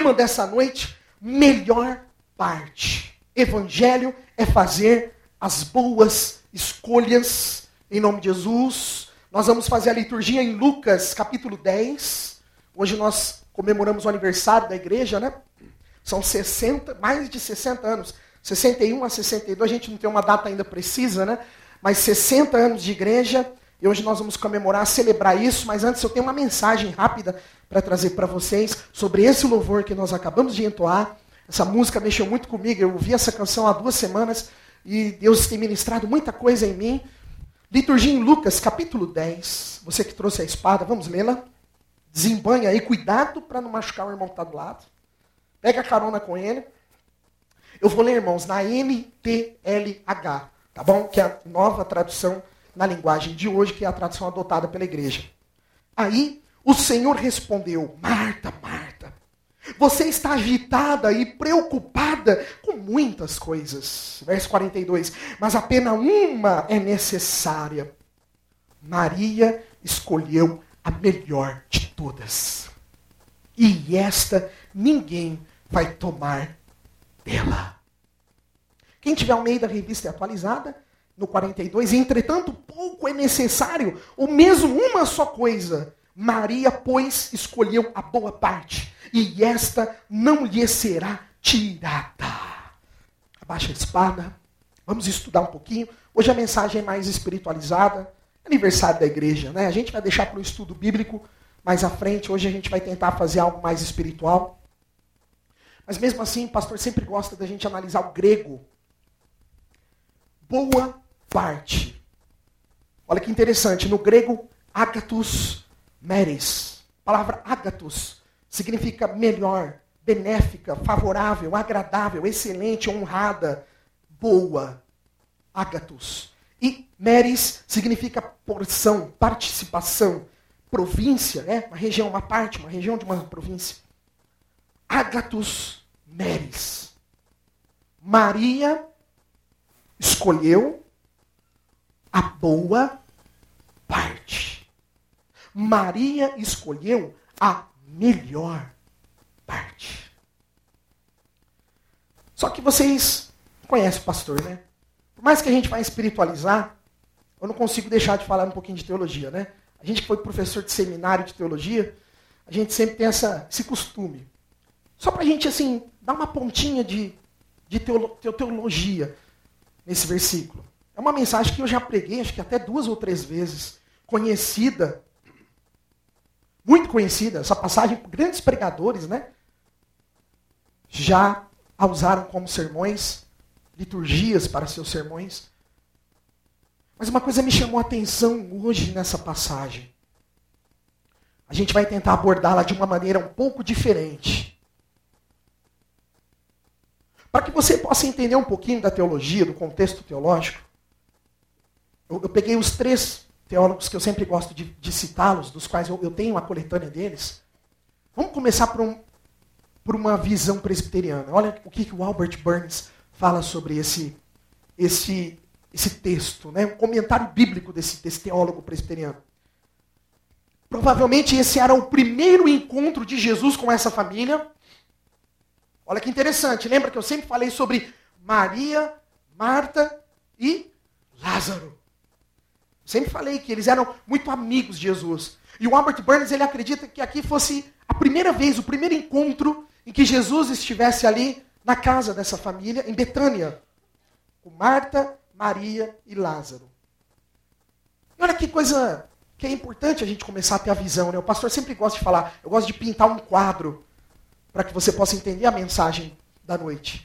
tema dessa noite, melhor parte. Evangelho é fazer as boas escolhas em nome de Jesus. Nós vamos fazer a liturgia em Lucas, capítulo 10. Hoje nós comemoramos o aniversário da igreja, né? São mais de 60 anos. 61 a 62, a gente não tem uma data ainda precisa, né? Mas 60 anos de igreja. E hoje nós vamos comemorar, celebrar isso. Mas antes eu tenho uma mensagem rápida para trazer para vocês sobre esse louvor que nós acabamos de entoar. Essa música mexeu muito comigo. Eu ouvi essa canção há 2 semanas e Deus tem ministrado muita coisa em mim. Liturgia em Lucas, capítulo 10. Você que trouxe a espada, vamos lê-la. Desembanha aí, cuidado para não machucar o irmão que está do lado. Pega carona com ele. Eu vou ler, irmãos, na NTLH, tá bom? Que é a nova tradução na linguagem de hoje, que é a tradução adotada pela igreja. Aí o Senhor respondeu: Marta, Marta, você está agitada e preocupada com muitas coisas. Verso 42. Mas apenas uma é necessária. Maria escolheu a melhor de todas. E esta ninguém vai tomar dela. Quem tiver ao meio da revista atualizada, no 42, entretanto, pouco é necessário, ou mesmo uma só coisa. Maria, pois, escolheu a boa parte, e esta não lhe será tirada. Abaixa a espada, vamos estudar um pouquinho. Hoje a mensagem é mais espiritualizada, aniversário da igreja, né? A gente vai deixar para o estudo bíblico mais à frente. Hoje a gente vai tentar fazer algo mais espiritual. Mas mesmo assim, o pastor sempre gosta da gente analisar o grego. Boa parte. Olha que interessante, no grego, agathos meres. A palavra agathos significa melhor, benéfica, favorável, agradável, excelente, honrada, boa. Agathos. E meres significa porção, participação, província, né? Uma região, uma parte, uma região de uma província. Agathos meres. Maria escolheu a boa parte. Maria escolheu a melhor parte. Só que vocês conhecem o pastor, né? Por mais que a gente vá espiritualizar, eu não consigo deixar de falar um pouquinho de teologia, né? A gente que foi professor de seminário de teologia, a gente sempre tem esse costume. Só para a gente, assim, dar uma pontinha de teologia nesse versículo. É uma mensagem que eu já preguei, acho que até 2 ou 3 vezes. Conhecida, muito conhecida, essa passagem, grandes pregadores, né? Já a usaram como sermões, liturgias para seus sermões. Mas uma coisa me chamou a atenção hoje nessa passagem. A gente vai tentar abordá-la de uma maneira um pouco diferente. Para que você possa entender um pouquinho da teologia, do contexto teológico, eu peguei os 3 teólogos que eu sempre gosto de citá-los, dos quais eu tenho a coletânea deles. Vamos começar por uma visão presbiteriana. Olha o que o Albert Burns fala sobre esse texto, né? Um comentário bíblico desse teólogo presbiteriano. Provavelmente esse era o primeiro encontro de Jesus com essa família. Olha que interessante, lembra que eu sempre falei sobre Maria, Marta e Lázaro. Sempre falei que eles eram muito amigos de Jesus. E o Albert Burns, ele acredita que aqui fosse a primeira vez, o primeiro encontro em que Jesus estivesse ali na casa dessa família, em Betânia, com Marta, Maria e Lázaro. E olha que coisa que é importante a gente começar a ter a visão, né? O pastor sempre gosta de falar, eu gosto de pintar um quadro para que você possa entender a mensagem da noite.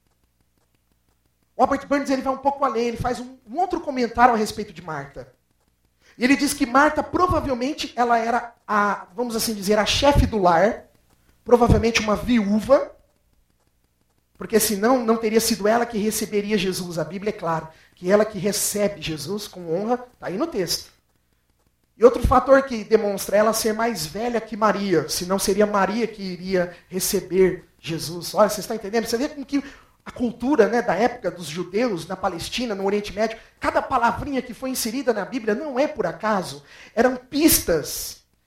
O Albert Burns, ele vai um pouco além, ele faz um outro comentário a respeito de Marta. E ele diz que Marta, provavelmente, ela era vamos assim dizer, a chefe do lar, provavelmente uma viúva, porque senão não teria sido ela que receberia Jesus. A Bíblia é clara, que ela que recebe Jesus com honra, está aí no texto. E outro fator que demonstra ela ser mais velha que Maria, senão seria Maria que iria receber Jesus. Olha, vocês estão entendendo? Você vê com que a cultura, né, da época dos judeus na Palestina, no Oriente Médio, cada palavrinha que foi inserida na Bíblia não é por acaso. Eram pistas,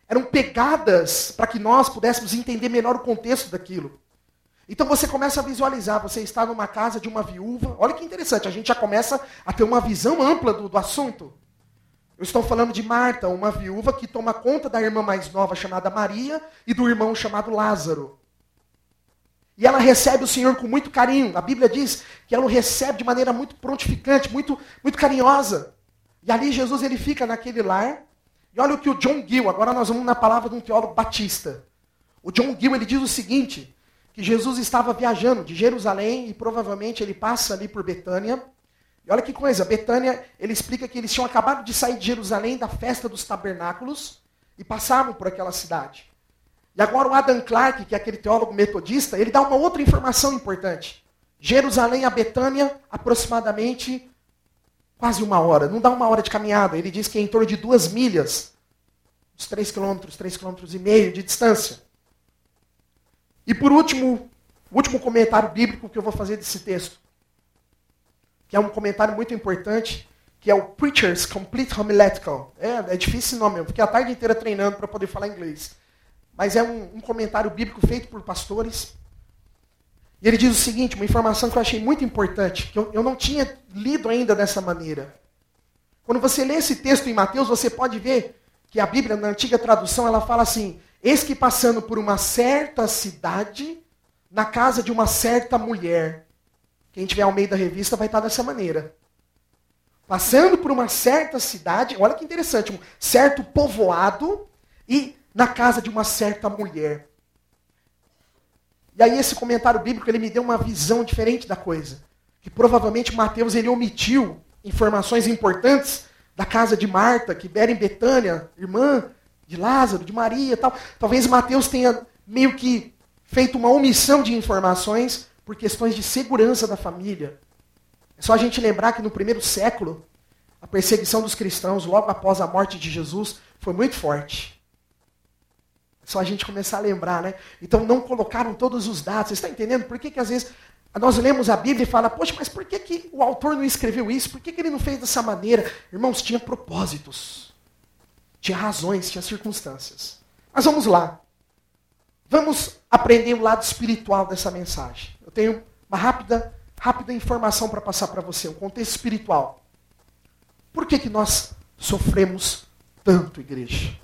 eram pegadas para que nós pudéssemos entender melhor o contexto daquilo. Então você começa a visualizar, você está numa casa de uma viúva. Olha que interessante, a gente já começa a ter uma visão ampla do assunto. Eu estou falando de Marta, uma viúva que toma conta da irmã mais nova chamada Maria e do irmão chamado Lázaro. E ela recebe o Senhor com muito carinho. A Bíblia diz que ela o recebe de maneira muito prontificante, muito carinhosa. E ali Jesus ele fica naquele lar. E olha o que o John Gill, agora nós vamos na palavra de um teólogo batista. O John Gill ele diz o seguinte, que Jesus estava viajando de Jerusalém e provavelmente ele passa ali por Betânia. E olha que coisa, Betânia, ele explica que eles tinham acabado de sair de Jerusalém da festa dos tabernáculos e passavam por aquela cidade. E agora o Adam Clarke, que é aquele teólogo metodista, ele dá uma outra informação importante. Jerusalém a Betânia, aproximadamente quase 1 hora. Não dá 1 hora de caminhada, ele diz que é em torno de 2 milhas. Uns 3 quilômetros, 3,5 km de distância. E por último, o último comentário bíblico que eu vou fazer desse texto, que é um comentário muito importante, que é o Preacher's Complete Homiletical. É difícil esse nome, eu fiquei a tarde inteira treinando para poder falar inglês. Mas é um comentário bíblico feito por pastores. E ele diz o seguinte, uma informação que eu achei muito importante, que eu não tinha lido ainda dessa maneira. Quando você lê esse texto em Mateus, você pode ver que a Bíblia, na antiga tradução, ela fala assim, eis que passando por uma certa cidade, na casa de uma certa mulher. Quem tiver Almeida Revista vai estar dessa maneira. Passando por uma certa cidade, olha que interessante, um certo povoado e na casa de uma certa mulher. E aí esse comentário bíblico ele me deu uma visão diferente da coisa. Que provavelmente Mateus ele omitiu informações importantes da casa de Marta, que era em Betânia, irmã de Lázaro, de Maria e tal. Talvez Mateus tenha meio que feito uma omissão de informações por questões de segurança da família. É só a gente lembrar que no primeiro século, a perseguição dos cristãos, logo após a morte de Jesus, foi muito forte. É só a gente começar a lembrar, né? Então não colocaram todos os dados. Você está entendendo? Por que às vezes nós lemos a Bíblia e fala, poxa, mas por que o autor não escreveu isso? Por que ele não fez dessa maneira? Irmãos, tinha propósitos. Tinha razões, tinha circunstâncias. Mas vamos lá. Vamos aprender o lado espiritual dessa mensagem. Eu tenho uma rápida informação para passar para você, um contexto espiritual. Por que nós sofremos tanto, igreja?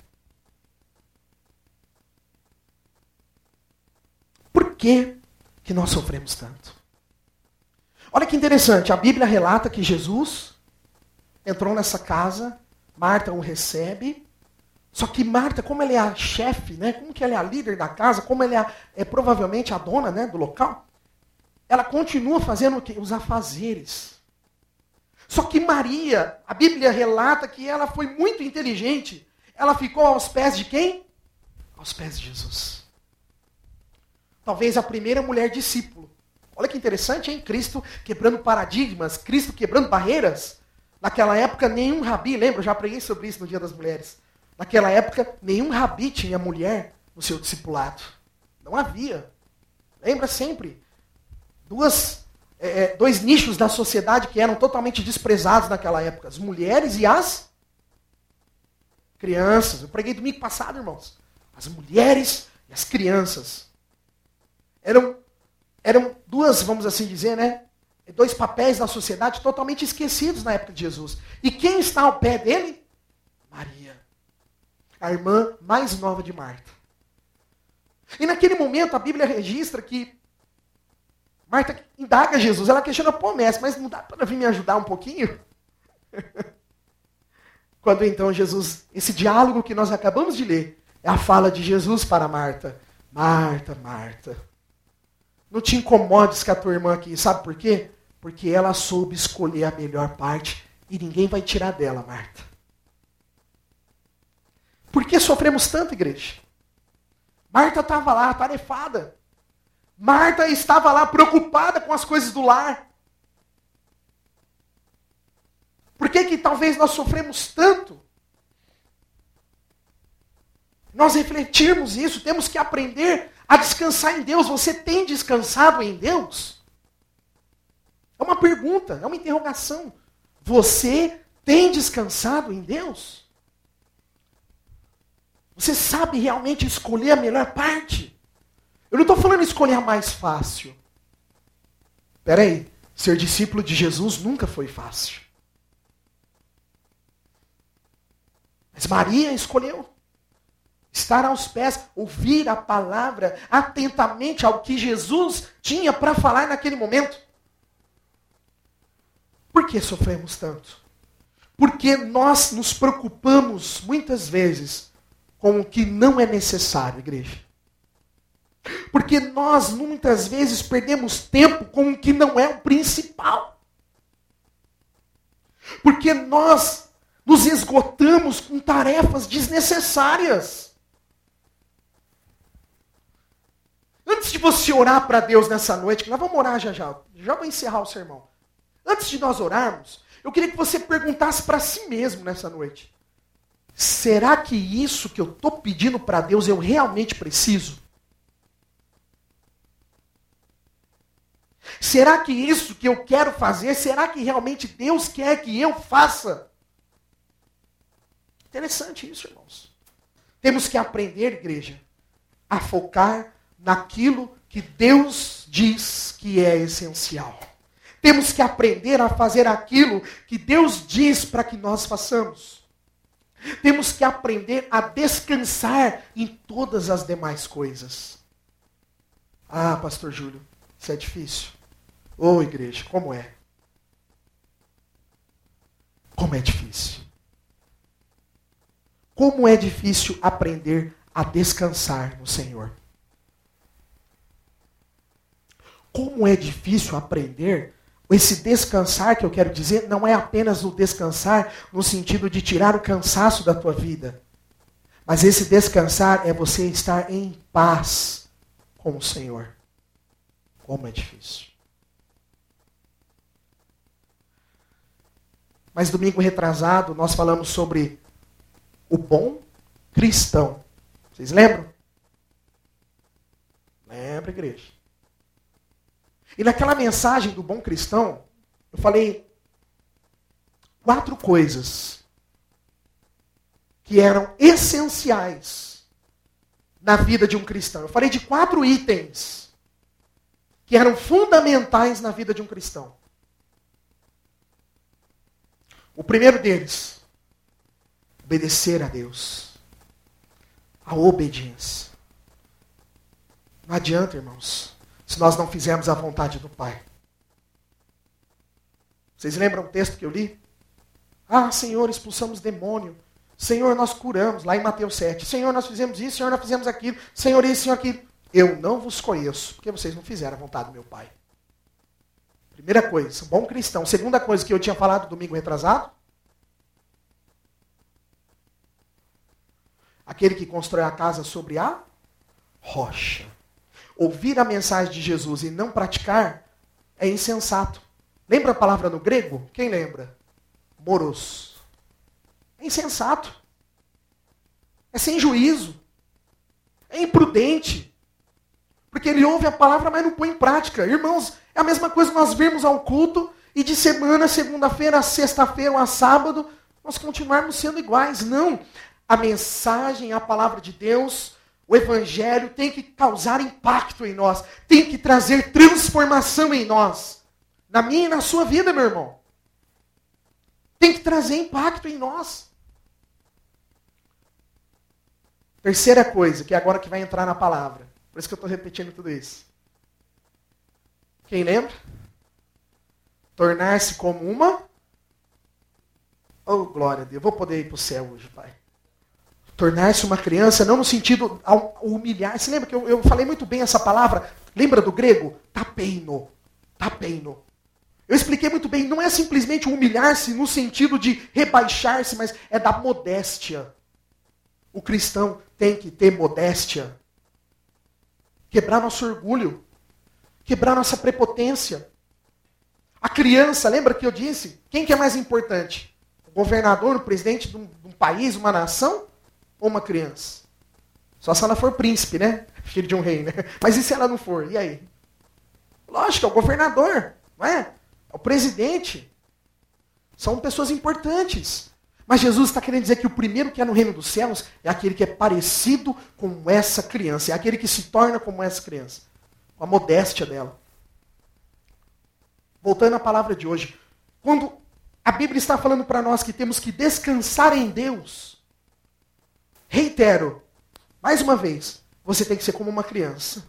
Por que nós sofremos tanto? Olha que interessante, a Bíblia relata que Jesus entrou nessa casa, Marta o recebe, só que Marta, como ela é a chefe, né, como que ela é a líder da casa, como ela é provavelmente a dona, né, do local, ela continua fazendo o quê? Os afazeres. Só que Maria, a Bíblia relata que ela foi muito inteligente. Ela ficou aos pés de quem? Aos pés de Jesus. Talvez a primeira mulher discípulo. Olha que interessante, hein? Cristo quebrando paradigmas, Cristo quebrando barreiras. Naquela época, nenhum rabi, lembra? Eu já preguei sobre isso no Dia das Mulheres. Naquela época, nenhum rabi tinha mulher no seu discipulado. Não havia. Lembra sempre. Dois nichos da sociedade que eram totalmente desprezados naquela época. As mulheres e as crianças. Eu preguei domingo passado, irmãos. As mulheres e as crianças. Eram duas, vamos assim dizer, né? Dois papéis da sociedade totalmente esquecidos na época de Jesus. E quem está ao pé dele? Maria. A irmã mais nova de Marta. E naquele momento a Bíblia registra que Marta indaga Jesus. Ela questiona, pô, mestre, mas não dá para vir me ajudar um pouquinho? Quando então Jesus, esse diálogo que nós acabamos de ler, é a fala de Jesus para Marta. Marta, Marta, não te incomodes com a tua irmã aqui, sabe por quê? Porque ela soube escolher a melhor parte e ninguém vai tirar dela, Marta. Por que sofremos tanto, igreja? Marta estava lá, atarefada. Marta estava lá preocupada com as coisas do lar. Por que talvez nós sofremos tanto? Nós refletirmos isso, temos que aprender a descansar em Deus. Você tem descansado em Deus? É uma pergunta, é uma interrogação. Você tem descansado em Deus? Você sabe realmente escolher a melhor parte? Eu não estou falando escolher a mais fácil. Espera aí, ser discípulo de Jesus nunca foi fácil. Mas Maria escolheu estar aos pés, ouvir a palavra atentamente ao que Jesus tinha para falar naquele momento. Por que sofremos tanto? Porque nós nos preocupamos muitas vezes com o que não é necessário, igreja. Porque nós muitas vezes perdemos tempo com o que não é o principal. Porque nós nos esgotamos com tarefas desnecessárias. Antes de você orar para Deus nessa noite, que nós vamos orar já já, já vou encerrar o sermão. Antes de nós orarmos, eu queria que você perguntasse para si mesmo nessa noite. Será que isso que eu estou pedindo para Deus eu realmente preciso? Será que isso que eu quero fazer, será que realmente Deus quer que eu faça? Interessante isso, irmãos. Temos que aprender, igreja, a focar naquilo que Deus diz que é essencial. Temos que aprender a fazer aquilo que Deus diz para que nós façamos. Temos que aprender a descansar em todas as demais coisas. Ah, pastor Júlio, isso é difícil. Ô, igreja, como é? Como é difícil. Como é difícil aprender a descansar no Senhor. Como é difícil aprender. Esse descansar que eu quero dizer não é apenas o descansar no sentido de tirar o cansaço da tua vida. Mas esse descansar é você estar em paz com o Senhor. Como é difícil. Mas domingo retrasado nós falamos sobre o bom cristão. Vocês lembram? Lembra, igreja? E naquela mensagem do bom cristão, eu falei 4 coisas que eram essenciais na vida de um cristão. Eu falei de 4 itens que eram fundamentais na vida de um cristão. O primeiro deles, obedecer a Deus. A obediência. Não adianta, irmãos, se nós não fizermos a vontade do Pai. Vocês lembram o texto que eu li? Ah, Senhor, expulsamos demônio. Senhor, nós curamos, lá em Mateus 7. Senhor, nós fizemos isso, Senhor, nós fizemos aquilo. Senhor, isso, Senhor, aquilo. Eu não vos conheço, porque vocês não fizeram a vontade do meu Pai. Primeira coisa, bom cristão. Segunda coisa que eu tinha falado domingo retrasado. Aquele que constrói a casa sobre a rocha. Ouvir a mensagem de Jesus e não praticar é insensato. Lembra a palavra no grego? Quem lembra? Moros. É insensato. É sem juízo. É imprudente. Porque ele ouve a palavra, mas não põe em prática. Irmãos, é a mesma coisa que nós virmos ao culto e de semana, segunda-feira, a sexta-feira, a sábado, nós continuarmos sendo iguais. Não. A mensagem, a palavra de Deus, o evangelho tem que causar impacto em nós. Tem que trazer transformação em nós. Na minha e na sua vida, meu irmão. Tem que trazer impacto em nós. Terceira coisa, que é agora que vai entrar na palavra. Por isso que eu estou repetindo tudo isso. Quem lembra? Tornar-se como uma... Oh, glória a Deus. Eu vou poder ir para o céu hoje, Pai. Tornar-se uma criança, não no sentido ao humilhar. Você lembra que eu falei muito bem essa palavra? Lembra do grego? Tapeino. Tapeino. Eu expliquei muito bem. Não é simplesmente humilhar-se no sentido de rebaixar-se, mas é da modéstia. O cristão tem que ter modéstia. Quebrar nosso orgulho. Quebrar nossa prepotência. A criança, lembra que eu disse? Quem que é mais importante? O governador, o presidente de um país, uma nação? Ou uma criança? Só se ela for príncipe, né? Filho de um rei, né? Mas e se ela não for? E aí? Lógico, é o governador, não é? É o presidente. São pessoas importantes. Mas Jesus está querendo dizer que o primeiro que é no reino dos céus é aquele que é parecido com essa criança. É aquele que se torna como essa criança. Com a modéstia dela. Voltando à palavra de hoje. Quando a Bíblia está falando para nós que temos que descansar em Deus. Reitero, mais uma vez, você tem que ser como uma criança.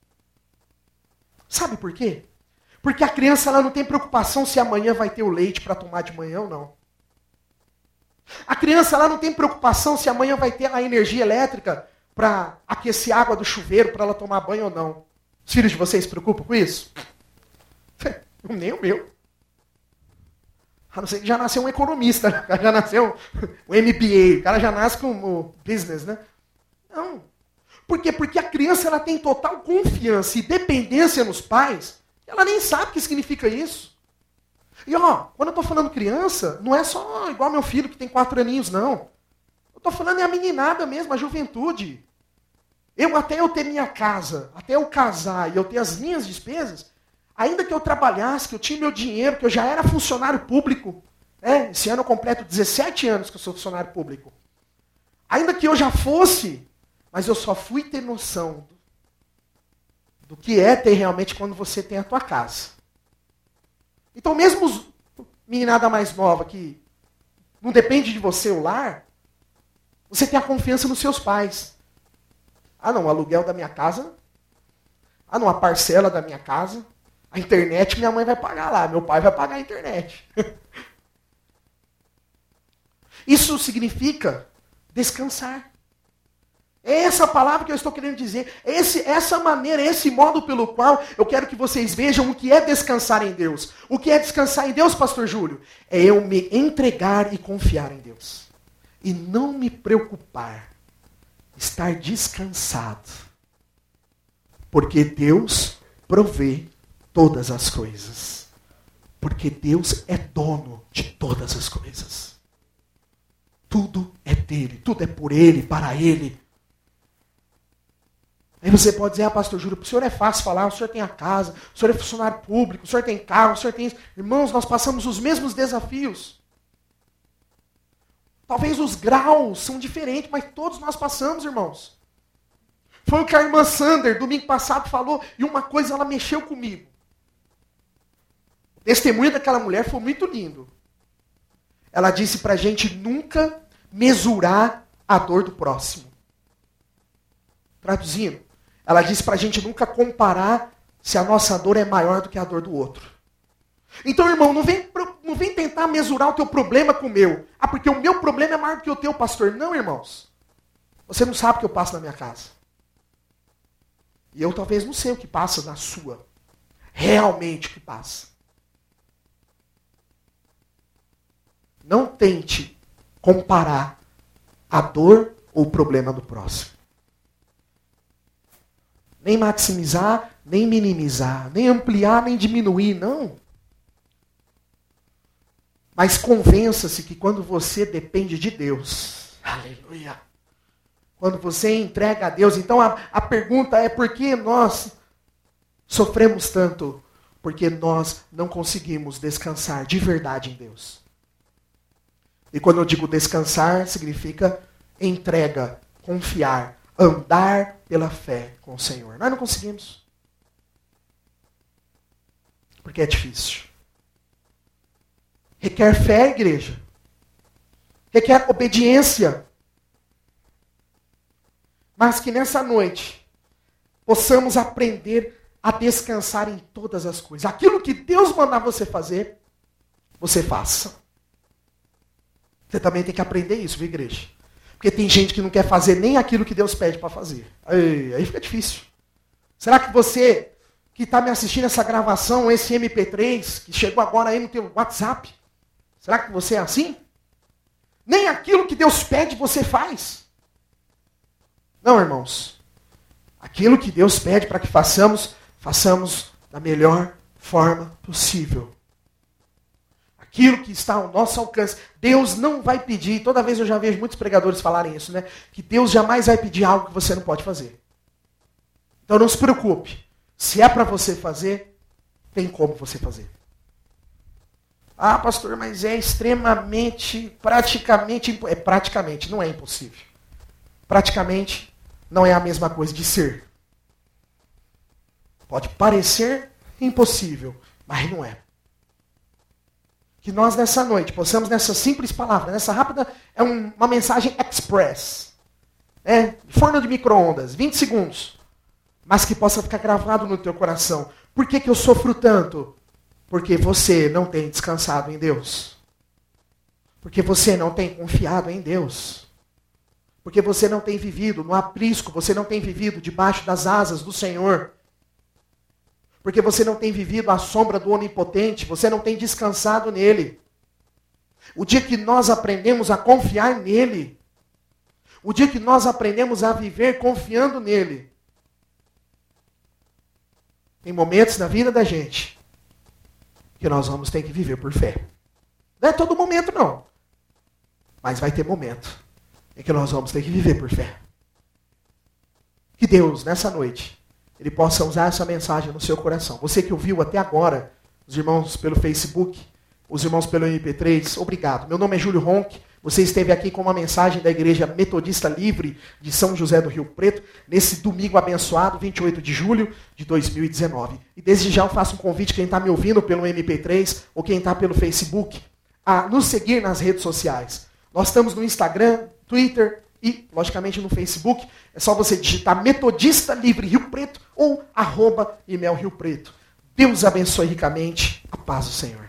Sabe por quê? Porque a criança ela não tem preocupação se amanhã vai ter o leite para tomar de manhã ou não. A criança ela não tem preocupação se amanhã vai ter a energia elétrica para aquecer a água do chuveiro para ela tomar banho ou não. Os filhos de vocês se preocupam com isso? Nem o meu. A não ser que já nasceu um economista, né? O cara já nasceu um MBA, o cara já nasce como business, né? Não. Por quê? Porque a criança ela tem total confiança e dependência nos pais, ela nem sabe o que significa isso. E quando eu estou falando criança, não é só igual meu filho que tem 4 aninhos, não. Eu estou falando é a meninada mesmo, a juventude. Até eu ter minha casa, até eu casar e eu ter as minhas despesas, ainda que eu trabalhasse, que eu tinha meu dinheiro, que eu já era funcionário público, né? Esse ano eu completo 17 anos que eu sou funcionário público. Ainda que eu já fosse, mas eu só fui ter noção do que é ter realmente quando você tem a tua casa. Então mesmo meninada mais nova, que não depende de você o lar, você tem a confiança nos seus pais. Ah não, o aluguel da minha casa. Ah não, a parcela da minha casa. A internet minha mãe vai pagar lá, meu pai vai pagar a internet. Isso significa descansar. É essa palavra que eu estou querendo dizer. Essa maneira, esse modo pelo qual eu quero que vocês vejam o que é descansar em Deus. O que é descansar em Deus, pastor Júlio? É eu me entregar e confiar em Deus. E não me preocupar. Estar descansado. Porque Deus provê todas as coisas. Porque Deus é dono de todas as coisas. Tudo é dele, tudo é por ele, para ele. Aí você pode dizer, pastor Júlio, para o senhor é fácil falar, o senhor tem a casa, o senhor é funcionário público, o senhor tem carro, o senhor tem... Irmãos, nós passamos os mesmos desafios. Talvez os graus são diferentes, mas todos nós passamos, irmãos. Foi o que a irmã Sander, domingo passado, falou, e uma coisa ela mexeu comigo. O testemunho daquela mulher foi muito lindo. Ela disse para a gente nunca mesurar a dor do próximo. Traduzindo, ela disse para a gente nunca comparar se a nossa dor é maior do que a dor do outro. Então, irmão, não vem tentar mesurar o teu problema com o meu. Porque o meu problema é maior do que o teu, pastor. Não, irmãos. Você não sabe o que eu passo na minha casa. E eu talvez não sei o que passa na sua. Realmente o que passa. Não tente comparar a dor ou o problema do próximo. Nem maximizar, nem minimizar, nem ampliar, nem diminuir, não. Mas convença-se que quando você depende de Deus, aleluia, quando você entrega a Deus, então a pergunta é por que nós sofremos tanto? Porque nós não conseguimos descansar de verdade em Deus. E quando eu digo descansar, significa entrega, confiar, andar pela fé com o Senhor. Nós não conseguimos. Porque é difícil. Requer fé, igreja. Requer obediência. Mas que nessa noite possamos aprender a descansar em todas as coisas. Aquilo que Deus mandar você fazer, você faça. Você também tem que aprender isso, viu, igreja? Porque tem gente que não quer fazer nem aquilo que Deus pede para fazer. Aí fica difícil. Será que você que está me assistindo essa gravação, esse MP3, que chegou agora aí no teu WhatsApp, será que você é assim? Nem aquilo que Deus pede você faz. Não, irmãos. Aquilo que Deus pede para que façamos, façamos da melhor forma possível. Aquilo que está ao nosso alcance. Deus não vai pedir, toda vez eu já vejo muitos pregadores falarem isso, né? Que Deus jamais vai pedir algo que você não pode fazer. Então não se preocupe. Se é para você fazer, tem como você fazer. Ah, pastor, mas é extremamente, praticamente, não é impossível. Praticamente não é a mesma coisa de ser. Pode parecer impossível, mas não é. Que nós nessa noite possamos, nessa simples palavra, nessa rápida, é uma mensagem express. Forno de micro-ondas, 20 segundos. Mas que possa ficar gravado no teu coração. Por que eu sofro tanto? Porque você não tem descansado em Deus. Porque você não tem confiado em Deus. Porque você não tem vivido no aprisco, você não tem vivido debaixo das asas do Senhor. Porque você não tem vivido à sombra do Onipotente, você não tem descansado nele. O dia que nós aprendemos a confiar nele, o dia que nós aprendemos a viver confiando nele, tem momentos na vida da gente que nós vamos ter que viver por fé. Não é todo momento não, mas vai ter momento em que nós vamos ter que viver por fé. Que Deus, nessa noite, Ele possa usar essa mensagem no seu coração. Você que ouviu até agora, os irmãos pelo Facebook, os irmãos pelo MP3, obrigado. Meu nome é Júlio Ronck. Você esteve aqui com uma mensagem da Igreja Metodista Livre de São José do Rio Preto, nesse domingo abençoado, 28 de julho de 2019. E desde já eu faço um convite, quem está me ouvindo pelo MP3 ou quem está pelo Facebook, a nos seguir nas redes sociais. Nós estamos no Instagram, Twitter e, logicamente, no Facebook. É só você digitar Metodista Livre Rio Preto ou @ImelRioPreto. Deus abençoe ricamente. A paz do Senhor.